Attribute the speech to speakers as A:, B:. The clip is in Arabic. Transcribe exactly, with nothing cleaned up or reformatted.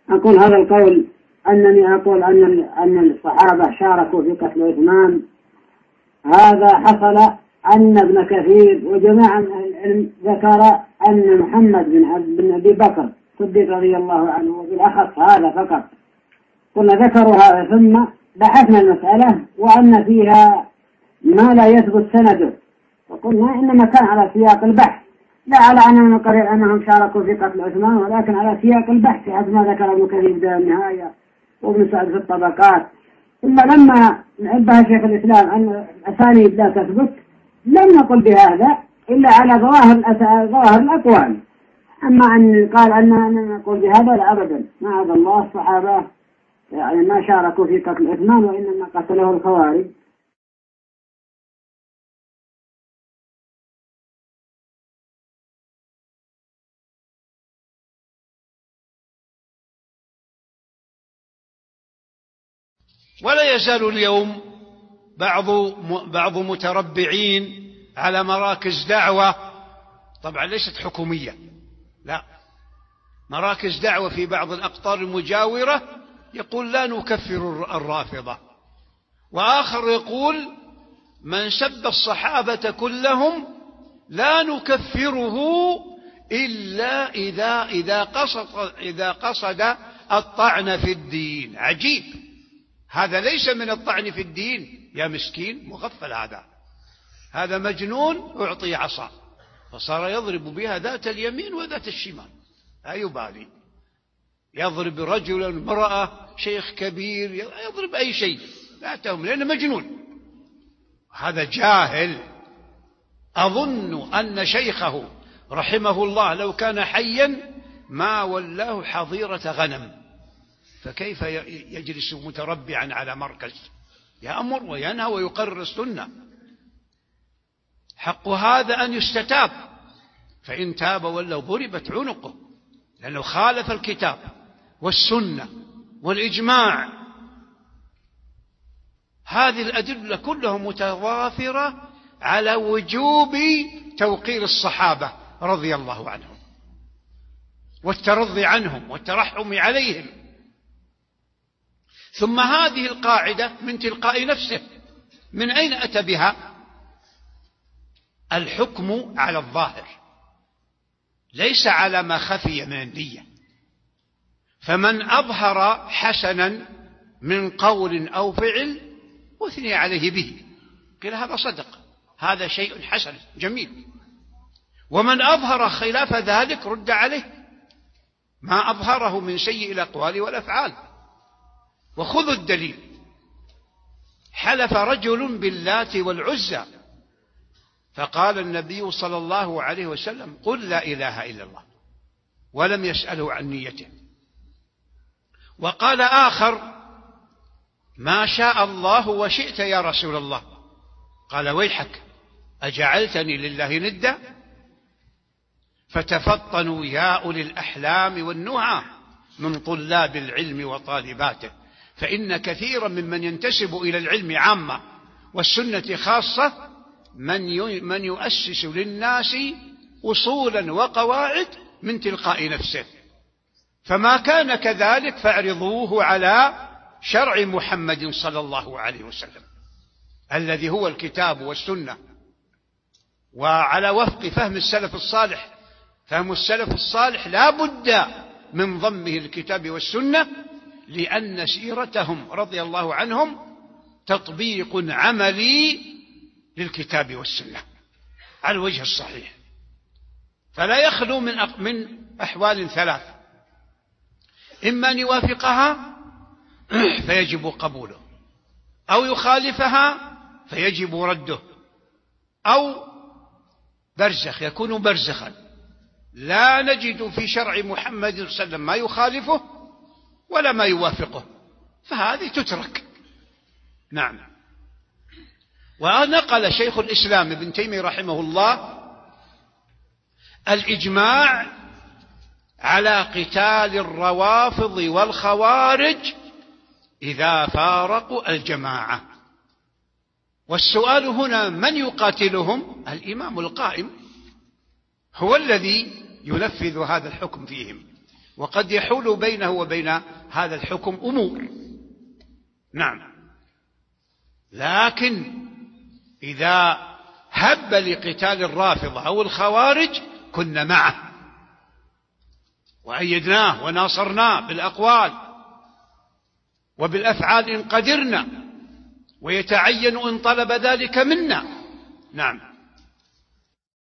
A: أقول هذا القول أنني أقول أن أن الصحابة شاركوا في قتل عثمان، هذا حصل أن ابن كثير وجماعة من العلم ذكر أن محمد بن أبي بكر الصديق رضي الله عنه وبالأخص هذا فقط. قلنا ذكروا هذا ثم بحثنا المسألة وأن فيها ما لا يثبت سنده، وقلنا إنما كان على سياق البحث، لا على أننا نقرر أنهم شاركوا في قتل عثمان، ولكن على سياق البحث حسب ما ذكر ابن كثير في النهاية وابن سعد في الطبقات. ثم لما نبه شيخ الإسلام أن الأسانيد لا تثبت لم نقل بهذا إلا على ظواهر ظواهر الأقوال. أما أن قال أننا نقول بهذا لا أبدا، معاذ الله، الصحابة يعني ما شاركوا في قتل عثمان وإنما قتله الخوارج.
B: ولا يزال اليوم بعض بعض متربعين على مراكز دعوة، طبعا ليست حكومية، لا، مراكز دعوة في بعض الأقطار المجاورة، يقول لا نكفر الرافضة، وآخر يقول من سب الصحابة كلهم لا نكفره إلا إذا إذا قصد إذا قصد الطعن في الدين. عجيب، هذا ليس من الطعن في الدين يا مسكين، مغفل، هذا هذا مجنون أعطي عصا فصار يضرب بها ذات اليمين وذات الشمال، لا يبالي، يضرب رجلا امرأة شيخ كبير، يضرب أي شيء لا تهم، لأنه مجنون. هذا جاهل. أظن أن شيخه رحمه الله لو كان حيا ما ولاه حظيرة غنم، فكيف يجلس متربعا على مركز يأمر وينهى ويقرر السنة؟ حق هذا أن يستتاب، فإن تاب ولو ضربت عنقه، لأنه خالف الكتاب والسنة والإجماع. هذه الأدلة كلها متوافرة على وجوب توقير الصحابة رضي الله عنهم والترضي عنهم والترحم عليهم. ثم هذه القاعدة من تلقاء نفسه، من أين أتى بها؟ الحكم على الظاهر ليس على ما خفي من النية، فمن أظهر حسنا من قول أو فعل أثني عليه به، قيل هذا صدق، هذا شيء حسن جميل. ومن أظهر خلاف ذلك رد عليه ما أظهره من سيء الأقوال والأفعال. وخذوا الدليل، حلف رجل باللات والعزى فقال النبي صلى الله عليه وسلم قل لا إله إلا الله، ولم يسأله عن نيته. وقال آخر ما شاء الله وشئت يا رسول الله، قال ويحك أجعلتني لله ندا؟ فتفطنوا يا أولي الأحلام والنهى من طلاب العلم وطالباته، فإن كثيرا ممن ينتسب إلى العلم عامة والسنة خاصة من من يؤسس للناس أصولا وقواعد من تلقاء نفسه، فما كان كذلك فاعرضوه على شرع محمد صلى الله عليه وسلم الذي هو الكتاب والسنة، وعلى وفق فهم السلف الصالح. فهم السلف الصالح لا بد من ضمه الكتاب والسنة، لأن سيرتهم رضي الله عنهم تطبيق عملي للكتاب والسنة على الوجه الصحيح، فلا يخلو من من أحوال ثلاث: إما أن يوافقها فيجب قبوله، أو يخالفها فيجب رده، أو برزخ يكون برزخا لا نجد في شرع محمد صلى الله عليه وسلم ما يخالفه ولا ما يوافقه، فهذه تترك. نعم. ونقل شيخ الإسلام ابن تيمية رحمه الله الإجماع على قتال الروافض والخوارج إذا فارقوا الجماعة. والسؤال هنا من يقاتلهم؟ الإمام القائم هو الذي ينفذ هذا الحكم فيهم، وقد يحول بينه وبين هذا الحكم أمور. نعم. لكن إذا هب لقتال الرافضة أو الخوارج كنا معه وأيدناه وناصرناه بالأقوال وبالأفعال إن قدرنا، ويتعين إن طلب ذلك منا. نعم.